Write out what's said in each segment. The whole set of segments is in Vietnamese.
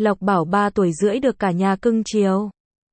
Lộc Bảo 3 tuổi rưỡi được cả nhà cưng chiều.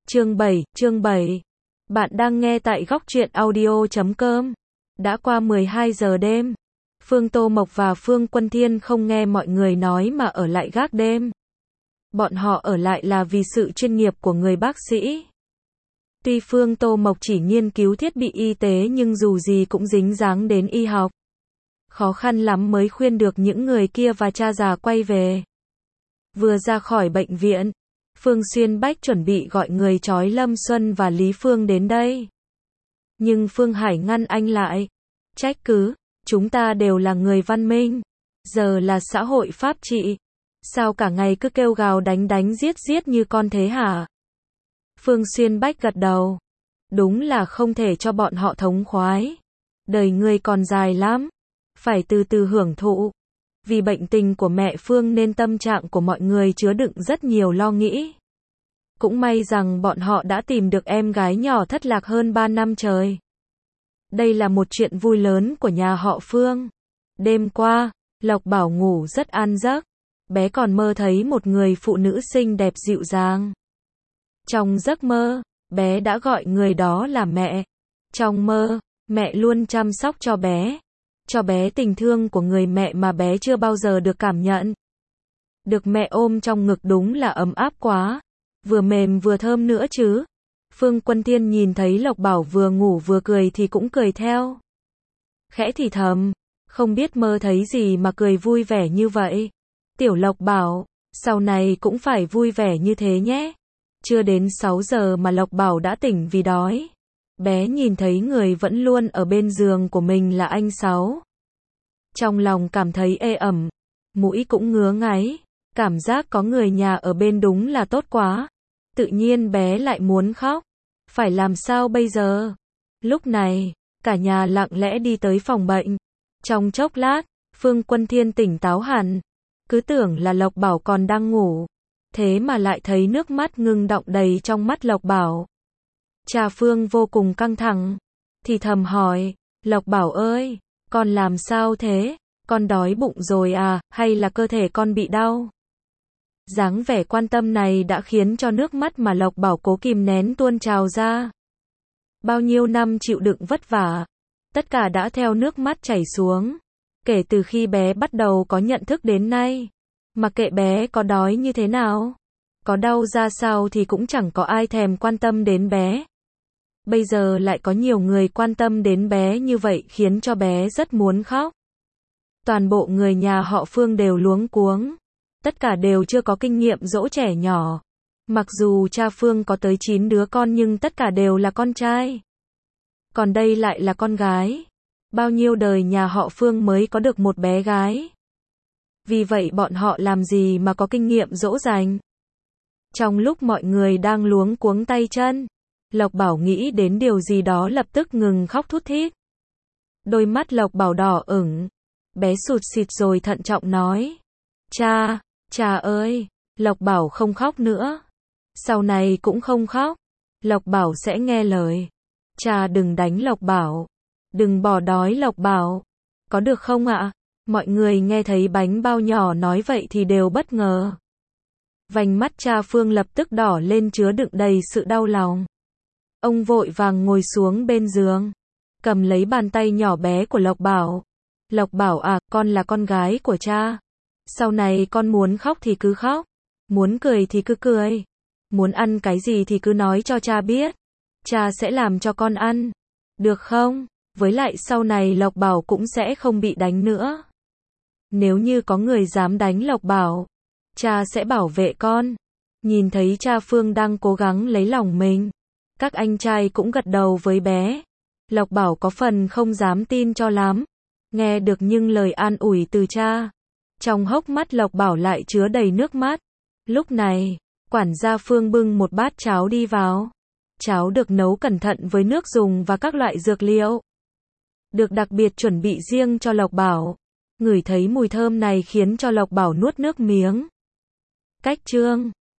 Chương 7. Bạn đang nghe tại góc truyện audio.com. Đã qua 12 giờ đêm. Phương Tô Mộc và Phương Quân Thiên không nghe mọi người nói mà ở lại gác đêm. Bọn họ ở lại là vì sự chuyên nghiệp của người bác sĩ. Tuy Phương Tô Mộc chỉ nghiên cứu thiết bị y tế nhưng dù gì cũng dính dáng đến y học. Khó khăn lắm mới khuyên được những người kia và cha già quay về. Vừa ra khỏi bệnh viện, Phương Xuyên Bách chuẩn bị gọi người trói Lâm Xuân và Lý Phương đến đây. Nhưng Phương Hải ngăn anh lại. Trách cứ, chúng ta đều là người văn minh. Giờ là xã hội pháp trị. Sao cả ngày cứ kêu gào đánh giết như con thế hả? Phương Xuyên Bách gật đầu. Đúng là không thể cho bọn họ thống khoái. Đời người còn dài lắm. Phải từ từ hưởng thụ. Vì bệnh tình của mẹ Phương nên tâm trạng của mọi người chứa đựng rất nhiều lo nghĩ. Cũng may rằng bọn họ đã tìm được em gái nhỏ thất lạc hơn 3 năm trời. Đây là một chuyện vui lớn của nhà họ Phương. Đêm qua, Lộc Bảo ngủ rất an giấc. Bé còn mơ thấy một người phụ nữ xinh đẹp dịu dàng. Trong giấc mơ, bé đã gọi người đó là mẹ. Trong mơ, mẹ luôn chăm sóc cho bé tình thương của người mẹ mà bé chưa bao giờ được cảm nhận. Được mẹ ôm trong ngực đúng là ấm áp quá. Vừa mềm vừa thơm nữa chứ. Phương Quân Thiên nhìn thấy Lộc Bảo vừa ngủ vừa cười thì cũng cười theo. Khẽ thì thầm, không biết mơ thấy gì mà cười vui vẻ như vậy. Tiểu Lộc Bảo, sau này cũng phải vui vẻ như thế nhé. Chưa đến 6 giờ mà Lộc Bảo đã tỉnh vì đói. Bé nhìn thấy người vẫn luôn ở bên giường của mình là anh Sáu. Trong lòng cảm thấy ê ẩm, mũi cũng ngứa ngáy, cảm giác có người nhà ở bên đúng là tốt quá. Tự nhiên bé lại muốn khóc. Phải làm sao bây giờ? Lúc này, cả nhà lặng lẽ đi tới phòng bệnh. Trong chốc lát, Phương Quân Thiên tỉnh táo hẳn. Cứ tưởng là Lộc Bảo còn đang ngủ. Thế mà lại thấy nước mắt ngưng đọng đầy trong mắt Lộc Bảo. Cha Phương vô cùng căng thẳng. Thì thầm hỏi, Lộc Bảo ơi, con làm sao thế? Con đói bụng rồi à, hay là cơ thể con bị đau? Dáng vẻ quan tâm này đã khiến cho nước mắt mà Lộc Bảo cố kìm nén tuôn trào ra. Bao nhiêu năm chịu đựng vất vả, tất cả đã theo nước mắt chảy xuống. Kể từ khi bé bắt đầu có nhận thức đến nay, mà kệ bé có đói như thế nào, có đau ra sao thì cũng chẳng có ai thèm quan tâm đến bé. Bây giờ lại có nhiều người quan tâm đến bé như vậy khiến cho bé rất muốn khóc. Toàn bộ người nhà họ Phương đều luống cuống. Tất cả đều chưa có kinh nghiệm dỗ trẻ nhỏ. Mặc dù cha Phương có tới 9 đứa con nhưng tất cả đều là con trai. Còn đây lại là con gái. Bao nhiêu đời nhà họ Phương mới có được một bé gái. Vì vậy bọn họ làm gì mà có kinh nghiệm dỗ dành. Trong lúc mọi người đang luống cuống tay chân, Lộc Bảo nghĩ đến điều gì đó lập tức ngừng khóc thút thít. Đôi mắt Lộc Bảo đỏ ửng. Bé sụt sịt rồi thận trọng nói. Cha ơi, Lộc Bảo không khóc nữa. Sau này cũng không khóc. Lộc Bảo sẽ nghe lời. Cha đừng đánh Lộc Bảo. Đừng bỏ đói Lộc Bảo. Có được không ạ? Mọi người nghe thấy bánh bao nhỏ nói vậy thì đều bất ngờ. Vành mắt cha Phương lập tức đỏ lên chứa đựng đầy sự đau lòng. Ông vội vàng ngồi xuống bên giường, cầm lấy bàn tay nhỏ bé của Lộc Bảo. Lộc Bảo à, con là con gái của cha. Sau này con muốn khóc thì cứ khóc, muốn cười thì cứ cười, muốn ăn cái gì thì cứ nói cho cha biết. Cha sẽ làm cho con ăn, được không? Với lại sau này Lộc Bảo cũng sẽ không bị đánh nữa. Nếu như có người dám đánh Lộc Bảo, cha sẽ bảo vệ con. Nhìn thấy cha Phương đang cố gắng lấy lòng mình, các anh trai cũng gật đầu với bé. Lộc Bảo có phần không dám tin cho lắm. Nghe được những lời an ủi từ cha, trong hốc mắt Lộc Bảo lại chứa đầy nước mắt. Lúc này, quản gia Phương bưng một bát cháo đi vào. Cháo được nấu cẩn thận với nước dùng và các loại dược liệu. Được đặc biệt chuẩn bị riêng cho Lộc Bảo. Ngửi thấy mùi thơm này khiến cho Lộc Bảo nuốt nước miếng. Cách chương